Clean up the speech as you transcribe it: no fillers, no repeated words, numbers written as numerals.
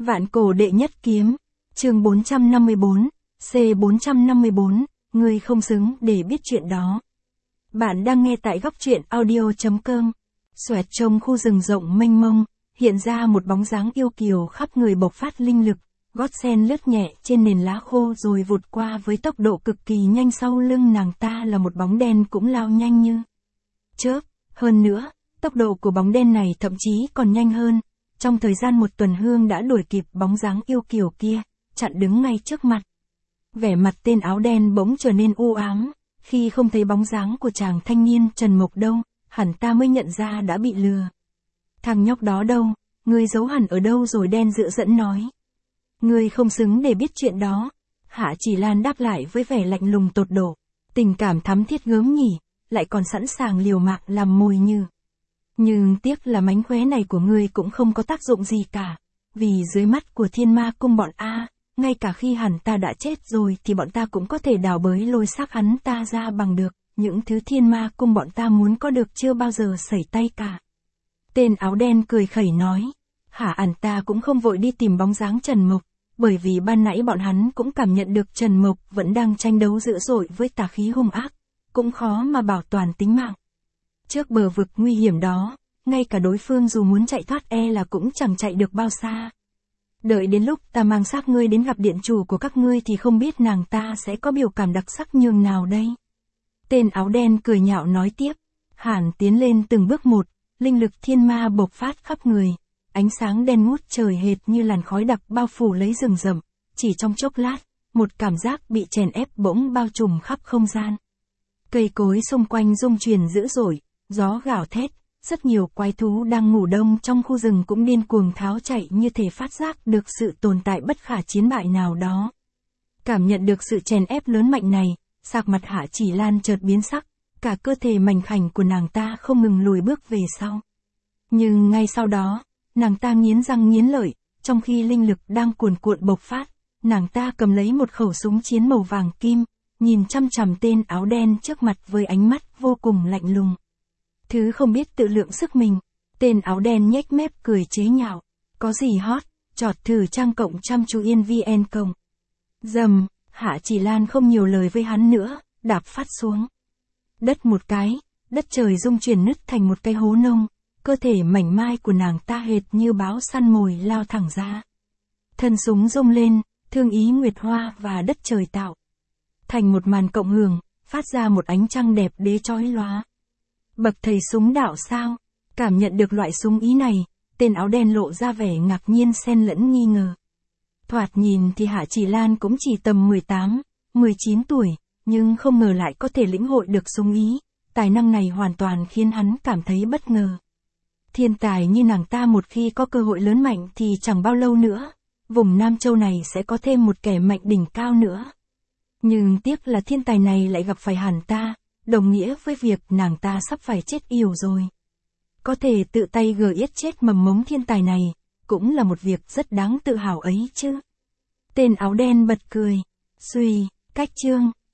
Vạn cổ đệ nhất kiếm, chương 454, C454, ngươi không xứng để biết chuyện đó. Bạn đang nghe tại góc truyện audio.com. Xoẹt trong khu rừng rộng mênh mông, hiện ra một bóng dáng yêu kiều khắp người bộc phát linh lực, gót sen lướt nhẹ trên nền lá khô rồi vụt qua với tốc độ cực kỳ nhanh. Sau lưng nàng ta là một bóng đen cũng lao nhanh như chớp, hơn nữa, tốc độ của bóng đen này thậm chí còn nhanh hơn. Trong thời gian một tuần Hương đã đuổi kịp bóng dáng yêu kiều kia, chặn đứng ngay trước mặt. Vẻ mặt tên áo đen bỗng trở nên u ám, khi không thấy bóng dáng của chàng thanh niên Trần Mộc đâu, hẳn ta mới nhận ra đã bị lừa. Thằng nhóc đó đâu, ngươi giấu hẳn ở đâu rồi? Đen dựa dẫn nói. Ngươi không xứng để biết chuyện đó. Hạ Chỉ Lan đáp lại với vẻ lạnh lùng tột độ, tình cảm thắm thiết gớm nhỉ, lại còn sẵn sàng liều mạng làm mồi như. Nhưng tiếc là mánh khóe này của ngươi cũng không có tác dụng gì cả, vì dưới mắt của Thiên Ma Cung bọn A, ngay cả khi hẳn ta đã chết rồi thì bọn ta cũng có thể đào bới lôi xác hắn ta ra bằng được, những thứ Thiên Ma Cung bọn ta muốn có được chưa bao giờ sẩy tay cả. Tên áo đen cười khẩy nói, hẳn ta cũng không vội đi tìm bóng dáng Trần Mộc, bởi vì ban nãy bọn hắn cũng cảm nhận được Trần Mộc vẫn đang tranh đấu dữ dội với tà khí hung ác, cũng khó mà bảo toàn tính mạng. Trước bờ vực nguy hiểm đó, ngay cả đối phương dù muốn chạy thoát là cũng chẳng chạy được bao xa. Đợi đến lúc ta mang xác ngươi đến gặp điện chủ của các ngươi thì không biết nàng ta sẽ có biểu cảm đặc sắc nhường nào đây. Tên áo đen cười nhạo nói tiếp, Hàn tiến lên từng bước một, linh lực thiên ma bộc phát khắp người, ánh sáng đen ngút trời hệt như làn khói đặc bao phủ lấy rừng rậm, chỉ trong chốc lát, một cảm giác bị chèn ép bỗng bao trùm khắp không gian. Cây cối xung quanh rung chuyển dữ dội, gió gào thét, rất nhiều quái thú đang ngủ đông trong khu rừng cũng điên cuồng tháo chạy như thể phát giác được sự tồn tại bất khả chiến bại nào đó. Cảm nhận được sự chèn ép lớn mạnh này, sắc mặt Hạ Chỉ Lan chợt biến sắc, cả cơ thể mảnh khảnh của nàng ta không ngừng lùi bước về sau. Nhưng ngay sau đó, nàng ta nghiến răng nghiến lợi, trong khi linh lực đang cuồn cuộn bộc phát, nàng ta cầm lấy một khẩu súng chiến màu vàng kim, nhìn chăm chằm tên áo đen trước mặt với ánh mắt vô cùng lạnh lùng. Thứ không biết tự lượng sức mình, tên áo đen nhếch mép cười chế nhạo, có gì hot, chọt thử trang cộng chăm chú yên VN cộng. Dầm, Hạ Chỉ Lan không nhiều lời với hắn nữa, đạp phát xuống. Đất một cái, đất trời rung chuyển nứt thành một cái hố nông, cơ thể mảnh mai của nàng ta hệt như báo săn mồi lao thẳng ra. Thân súng rung lên, thương ý nguyệt hoa và đất trời tạo thành một màn cộng hưởng, phát ra một ánh trăng đẹp đế chói lóa. Bậc thầy súng đạo sao? Cảm nhận được loại súng ý này, tên áo đen lộ ra vẻ ngạc nhiên xen lẫn nghi ngờ. Thoạt nhìn thì Hạ Chỉ Lan cũng chỉ tầm 18, 19 tuổi, nhưng không ngờ lại có thể lĩnh hội được súng ý, tài năng này hoàn toàn khiến hắn cảm thấy bất ngờ. Thiên tài như nàng ta một khi có cơ hội lớn mạnh thì chẳng bao lâu nữa, vùng Nam Châu này sẽ có thêm một kẻ mạnh đỉnh cao nữa. Nhưng tiếc là thiên tài này lại gặp phải hẳn ta, đồng nghĩa với việc nàng ta sắp phải chết yểu rồi. Có thể tự tay giết chết mầm mống thiên tài này, cũng là một việc rất đáng tự hào ấy chứ. Tên áo đen bật cười, suy, cách chương.